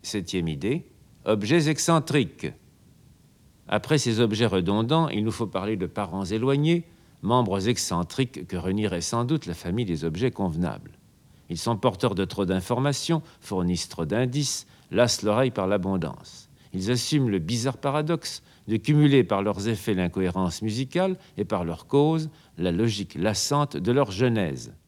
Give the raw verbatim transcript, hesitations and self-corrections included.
Septième idée, objets excentriques. Après ces objets redondants, il nous faut parler de parents éloignés, membres excentriques que renierait sans doute la famille des objets convenables. Ils sont porteurs de trop d'informations, fournissent trop d'indices, lassent l'oreille par l'abondance. Ils assument le bizarre paradoxe de cumuler par leurs effets l'incohérence musicale et par leur cause la logique lassante de leur genèse.